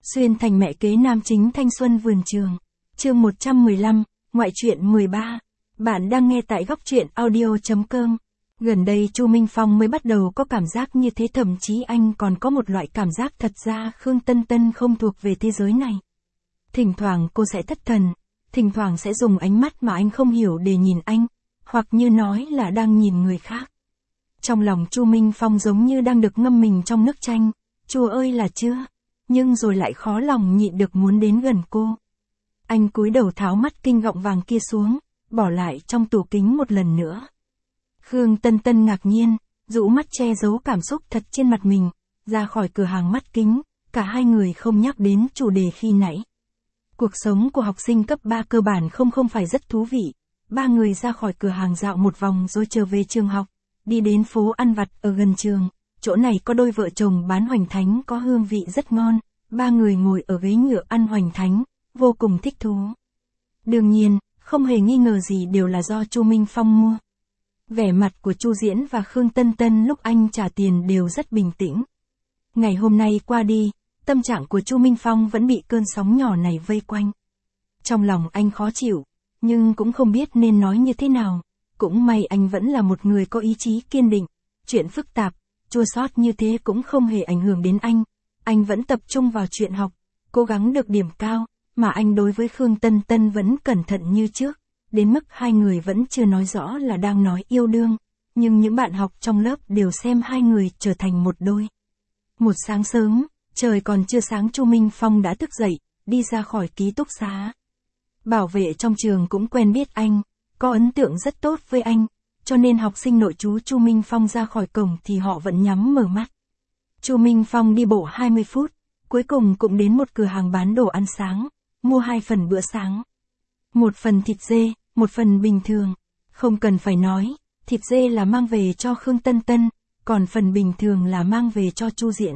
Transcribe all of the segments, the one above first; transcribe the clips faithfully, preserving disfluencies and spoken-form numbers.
Xuyên thành mẹ kế nam chính thanh xuân vườn trường. Chương một trăm mười lăm, ngoại truyện mười ba. Bạn đang nghe tại góc truyện audio chấm com. Gần đây Chu Minh Phong mới bắt đầu có cảm giác như thế, thậm chí anh còn có một loại cảm giác thật ra Khương Tân Tân không thuộc về thế giới này. Thỉnh thoảng cô sẽ thất thần, thỉnh thoảng sẽ dùng ánh mắt mà anh không hiểu để nhìn anh, hoặc như nói là đang nhìn người khác. Trong lòng Chu Minh Phong giống như đang được ngâm mình trong nước chanh, chua ơi là chưa, nhưng rồi lại khó lòng nhịn được muốn đến gần cô. Anh cúi đầu tháo mắt kinh gọng vàng kia xuống, bỏ lại trong tủ kính một lần nữa. Khương Tân Tân ngạc nhiên, rũ mắt che giấu cảm xúc thật trên mặt mình, ra khỏi cửa hàng mắt kính, cả hai người không nhắc đến chủ đề khi nãy. Cuộc sống của học sinh cấp ba cơ bản không không phải rất thú vị. Ba người ra khỏi cửa hàng dạo một vòng rồi trở về trường học, đi đến phố ăn vặt ở gần trường. Chỗ này có đôi vợ chồng bán hoành thánh có hương vị rất ngon. Ba người ngồi ở ghế nhựa ăn hoành thánh, vô cùng thích thú. Đương nhiên, không hề nghi ngờ gì đều là do Chu Minh Phong mua. Vẻ mặt của Chu Diễn và Khương Tân Tân lúc anh trả tiền đều rất bình tĩnh. Ngày hôm nay qua đi, tâm trạng của Chu Minh Phong vẫn bị cơn sóng nhỏ này vây quanh. Trong lòng anh khó chịu, nhưng cũng không biết nên nói như thế nào. Cũng may anh vẫn là một người có ý chí kiên định. Chuyện phức tạp, chua xót như thế cũng không hề ảnh hưởng đến anh. Anh vẫn tập trung vào chuyện học, cố gắng được điểm cao, mà anh đối với Khương Tân Tân vẫn cẩn thận như trước. Đến mức hai người vẫn chưa nói rõ là đang nói yêu đương, nhưng những bạn học trong lớp đều xem hai người trở thành một đôi. Một sáng sớm, trời còn chưa sáng Chu Minh Phong đã thức dậy, đi ra khỏi ký túc xá. Bảo vệ trong trường cũng quen biết anh, có ấn tượng rất tốt với anh, cho nên học sinh nội trú Chu Minh Phong ra khỏi cổng thì họ vẫn nhắm mở mắt. Chu Minh Phong đi bộ hai mươi phút, cuối cùng cũng đến một cửa hàng bán đồ ăn sáng, mua hai phần bữa sáng. Một phần thịt dê, một phần bình thường. Không cần phải nói, thịt dê là mang về cho Khương Tân Tân, còn phần bình thường là mang về cho Chu Diễn.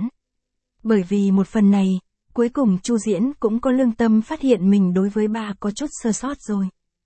Bởi vì một phần này, cuối cùng Chu Diễn cũng có lương tâm phát hiện mình đối với ba có chút sơ sót rồi.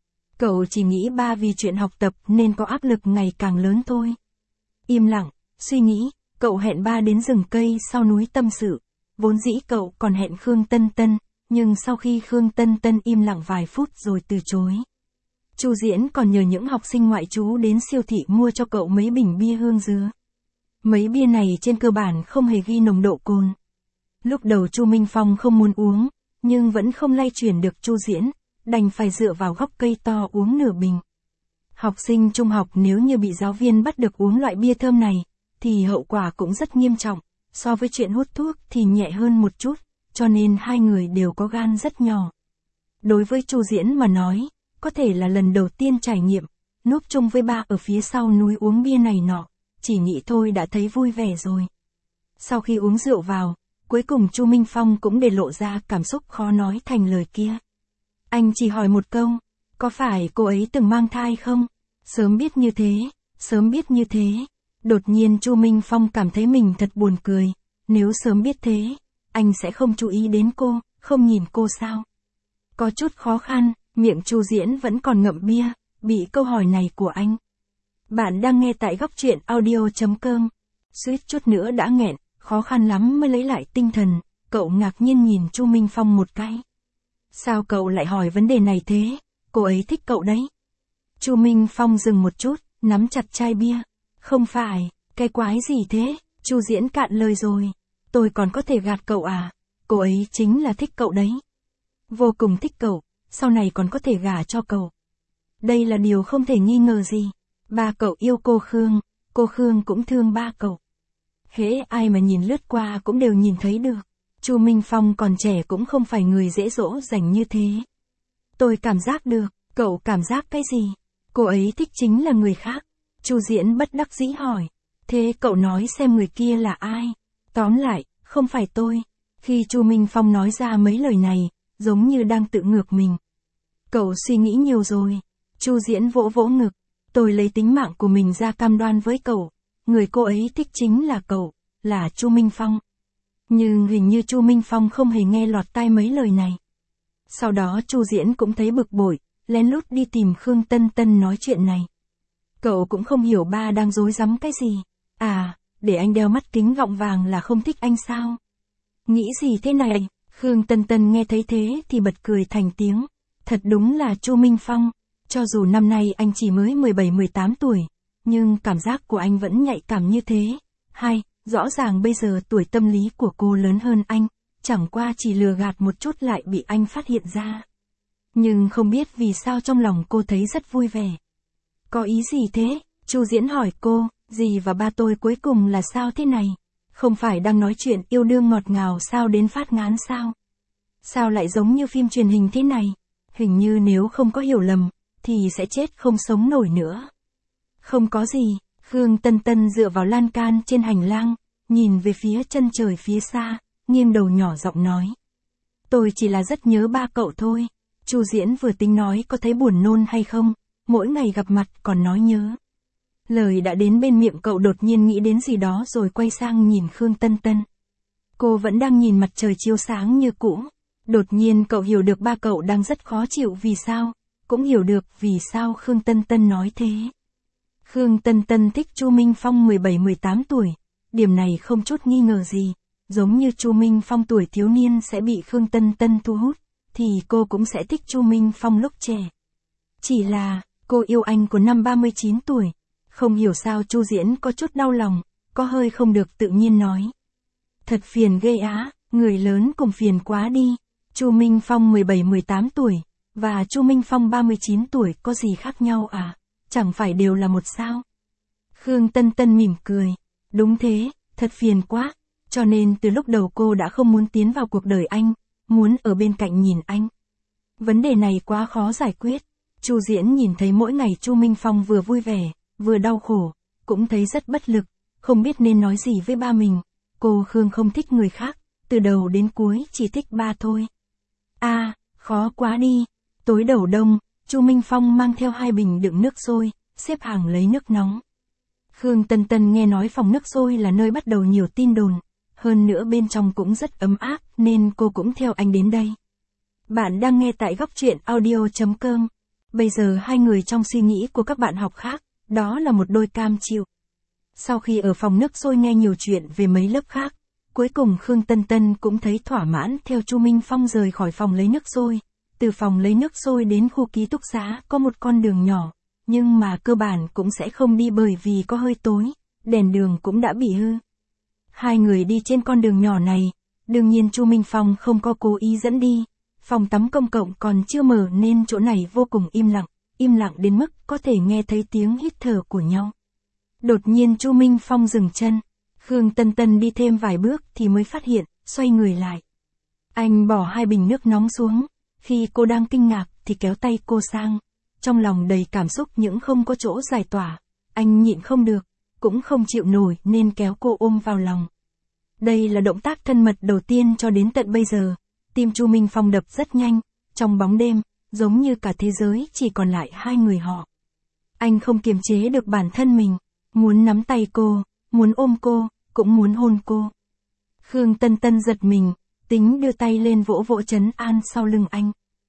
Cậu chỉ nghĩ ba vì chuyện học tập nên có áp lực ngày càng lớn thôi. Im lặng, suy nghĩ, cậu hẹn ba đến rừng cây sau núi tâm sự. Vốn dĩ cậu còn hẹn Khương Tân Tân, nhưng sau khi Khương Tân Tân im lặng vài phút rồi từ chối. Chu Diễn còn nhờ những học sinh ngoại trú đến siêu thị mua cho cậu mấy bình bia hương dứa. Mấy bia này trên cơ bản không hề ghi nồng độ cồn. Lúc đầu Chu Minh Phong không muốn uống, nhưng vẫn không lay chuyển được Chu Diễn, đành phải dựa vào gốc cây to uống nửa bình. Học sinh trung học nếu như bị giáo viên bắt được uống loại bia thơm này, thì hậu quả cũng rất nghiêm trọng, so với chuyện hút thuốc thì nhẹ hơn một chút, cho nên hai người đều có gan rất nhỏ. Đối với Chu Diễn mà nói, có thể là lần đầu tiên trải nghiệm, núp chung với ba ở phía sau núi uống bia này nọ, chỉ nghĩ thôi đã thấy vui vẻ rồi. Sau khi uống rượu vào, cuối cùng Chu Minh Phong cũng để lộ ra cảm xúc khó nói thành lời kia. Anh chỉ hỏi một câu, có phải cô ấy từng mang thai không? Sớm biết như thế, sớm biết như thế. Đột nhiên Chu Minh Phong cảm thấy mình thật buồn cười, nếu sớm biết thế, anh sẽ không chú ý đến cô, không nhìn cô sao? Có chút khó khăn, miệng Chu Diễn vẫn còn ngậm bia, bị câu hỏi này của anh. Bạn đang nghe tại góc truyện audio chấm com. Suýt chút nữa đã nghẹn, khó khăn lắm mới lấy lại tinh thần, cậu ngạc nhiên nhìn Chu Minh Phong một cái. Sao cậu lại hỏi vấn đề này thế? Cô ấy thích cậu đấy. Chu Minh Phong dừng một chút, nắm chặt chai bia. Không phải, cái quái gì thế? Chu Diễn cạn lời rồi. Tôi còn có thể gạt cậu à? Cô ấy chính là thích cậu đấy. Vô cùng thích cậu, sau này còn có thể gả cho cậu. Đây là điều không thể nghi ngờ gì. Ba cậu yêu cô Khương, cô Khương cũng thương ba cậu. Hễ ai mà nhìn lướt qua cũng đều nhìn thấy được. Chu Minh Phong còn trẻ cũng không phải người dễ dỗ dành như thế. Tôi cảm giác được, cậu cảm giác cái gì? Cô ấy thích chính là người khác. Chu Diễn bất đắc dĩ hỏi. Thế cậu nói xem người kia là ai? Tóm lại, không phải tôi. Khi Chu Minh Phong nói ra mấy lời này, giống như đang tự ngược mình. Cậu suy nghĩ nhiều rồi. Chu Diễn vỗ vỗ ngực. Tôi lấy tính mạng của mình ra cam đoan với cậu. Người cô ấy thích chính là cậu, là Chu Minh Phong. Nhưng hình như Chu Minh Phong không hề nghe lọt tai mấy lời này. Sau đó Chu Diễn cũng thấy bực bội, lén lút đi tìm Khương Tân Tân nói chuyện này. Cậu cũng không hiểu ba đang rối rắm cái gì. À, để anh đeo mắt kính gọng vàng là không thích anh sao? Nghĩ gì thế này? Khương Tân Tân nghe thấy thế thì bật cười thành tiếng. Thật đúng là Chu Minh Phong, cho dù năm nay anh chỉ mới mười bảy mười tám tuổi, nhưng cảm giác của anh vẫn nhạy cảm như thế. Hai, rõ ràng bây giờ tuổi tâm lý của cô lớn hơn anh, chẳng qua chỉ lừa gạt một chút lại bị anh phát hiện ra. Nhưng không biết vì sao trong lòng cô thấy rất vui vẻ. Có ý gì thế? Chu Diễn hỏi cô, dì và ba tôi cuối cùng là sao thế này? Không phải đang nói chuyện yêu đương ngọt ngào sao đến phát ngán sao? Sao lại giống như phim truyền hình thế này? Hình như nếu không có hiểu lầm, thì sẽ chết không sống nổi nữa. Không có gì, Khương Tân Tân dựa vào lan can trên hành lang, nhìn về phía chân trời phía xa, nghiêng đầu nhỏ giọng nói. Tôi chỉ là rất nhớ ba cậu thôi. Chu Diễn vừa tính nói có thấy buồn nôn hay không, mỗi ngày gặp mặt còn nói nhớ. Lời đã đến bên miệng cậu đột nhiên nghĩ đến gì đó rồi quay sang nhìn Khương Tân Tân. Cô vẫn đang nhìn mặt trời chiếu sáng như cũ. Đột nhiên cậu hiểu được ba cậu đang rất khó chịu vì sao, cũng hiểu được vì sao Khương Tân Tân nói thế. Khương Tân Tân thích Chu Minh Phong mười bảy mười tám tuổi, điểm này không chút nghi ngờ gì, giống như Chu Minh Phong tuổi thiếu niên sẽ bị Khương Tân Tân thu hút, thì cô cũng sẽ thích Chu Minh Phong lúc trẻ. Chỉ là, cô yêu anh của năm ba mươi chín tuổi, không hiểu sao Chu Diễn có chút đau lòng, có hơi không được tự nhiên nói. Thật phiền ghê á, người lớn cùng phiền quá đi. Chu Minh Phong mười bảy mười tám tuổi, và Chu Minh Phong ba mươi chín tuổi có gì khác nhau à? Chẳng phải đều là một sao? Khương Tân Tân mỉm cười. Đúng thế, thật phiền quá. Cho nên từ lúc đầu cô đã không muốn tiến vào cuộc đời anh, muốn ở bên cạnh nhìn anh. Vấn đề này quá khó giải quyết. Chu Diễn nhìn thấy mỗi ngày Chu Minh Phong vừa vui vẻ, vừa đau khổ, cũng thấy rất bất lực, không biết nên nói gì với ba mình. Cô Khương không thích người khác, từ đầu đến cuối chỉ thích ba thôi. A, à, khó quá đi. Tối đầu đông, Chu Minh Phong mang theo hai bình đựng nước sôi, xếp hàng lấy nước nóng. Khương Tân Tân nghe nói phòng nước sôi là nơi bắt đầu nhiều tin đồn, hơn nữa bên trong cũng rất ấm áp nên cô cũng theo anh đến đây. Bạn đang nghe tại góc truyện audio chấm com. Bây giờ hai người trong suy nghĩ của các bạn học khác, đó là một đôi cam chịu. Sau khi ở phòng nước sôi nghe nhiều chuyện về mấy lớp khác, cuối cùng Khương Tân Tân cũng thấy thỏa mãn theo Chu Minh Phong rời khỏi phòng lấy nước sôi. Từ phòng lấy nước sôi đến khu ký túc xá có một con đường nhỏ, nhưng mà cơ bản cũng sẽ không đi bởi vì có hơi tối, đèn đường cũng đã bị hư. Hai người đi trên con đường nhỏ này, đương nhiên Chu Minh Phong không có cố ý dẫn đi. Phòng tắm công cộng còn chưa mở nên chỗ này vô cùng im lặng, im lặng đến mức có thể nghe thấy tiếng hít thở của nhau. Đột nhiên Chu Minh Phong dừng chân, Khương Tân Tân đi thêm vài bước thì mới phát hiện, xoay người lại. Anh bỏ hai bình nước nóng xuống, khi cô đang kinh ngạc thì kéo tay cô sang, trong lòng đầy cảm xúc những không có chỗ giải tỏa, anh nhịn không được, cũng không chịu nổi nên kéo cô ôm vào lòng. Đây là động tác thân mật đầu tiên cho đến tận bây giờ, tim Chu Minh Phong đập rất nhanh, trong bóng đêm, giống như cả thế giới chỉ còn lại hai người họ. Anh không kiềm chế được bản thân mình, muốn nắm tay cô, muốn ôm cô, cũng muốn hôn cô. Khương Tân Tân giật mình, tính đưa tay lên vỗ vỗ trấn an sau lưng anh.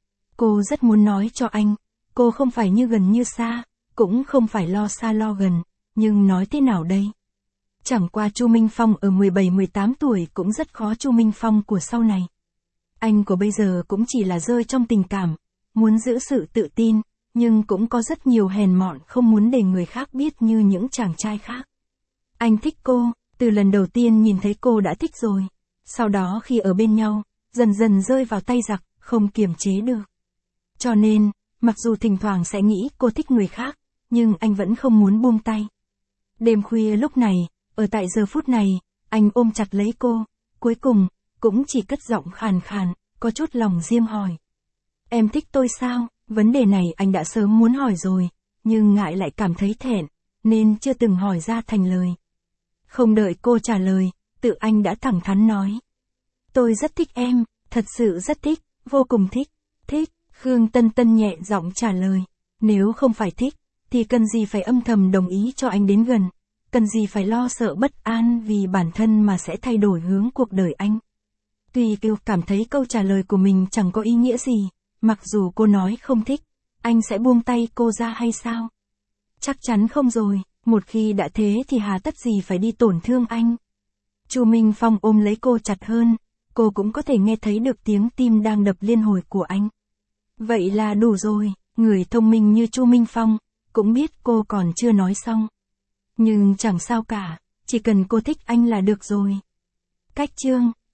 Cô rất muốn nói cho anh, cô không phải như gần như xa, cũng không phải lo xa lo gần, nhưng nói thế nào đây? Chẳng qua Chu Minh Phong ở mười bảy mười tám tuổi cũng rất khó Chu Minh Phong của sau này. Anh của bây giờ cũng chỉ là rơi trong tình cảm, muốn giữ sự tự tin, nhưng cũng có rất nhiều hèn mọn không muốn để người khác biết như những chàng trai khác. Anh thích cô, từ lần đầu tiên nhìn thấy cô đã thích rồi. Sau đó khi ở bên nhau, dần dần rơi vào tay giặc, không kiềm chế được. Cho nên, mặc dù thỉnh thoảng sẽ nghĩ cô thích người khác, nhưng anh vẫn không muốn buông tay. Đêm khuya lúc này, ở tại giờ phút này, anh ôm chặt lấy cô, cuối cùng, cũng chỉ cất giọng khàn khàn, có chút lòng diêm hỏi. Em thích tôi sao? Vấn đề này anh đã sớm muốn hỏi rồi, nhưng ngại lại cảm thấy thẹn, nên chưa từng hỏi ra thành lời. Không đợi cô trả lời, tự anh đã thẳng thắn nói. Tôi rất thích em, thật sự rất thích, vô cùng thích, thích. Khương Tân Tân nhẹ giọng trả lời. Nếu không phải thích, thì cần gì phải âm thầm đồng ý cho anh đến gần, cần gì phải lo sợ bất an vì bản thân mà sẽ thay đổi hướng cuộc đời anh. Tuy Kiều cảm thấy câu trả lời của mình chẳng có ý nghĩa gì, mặc dù cô nói không thích, anh sẽ buông tay cô ra hay sao? Chắc chắn không rồi, một khi đã thế thì hà tất gì phải đi tổn thương anh. Chu Minh Phong ôm lấy cô chặt hơn, cô cũng có thể nghe thấy được tiếng tim đang đập liên hồi của anh. Vậy là đủ rồi, người thông minh như Chu Minh Phong, cũng biết cô còn chưa nói xong. Nhưng chẳng sao cả, chỉ cần cô thích anh là được rồi. Cách chương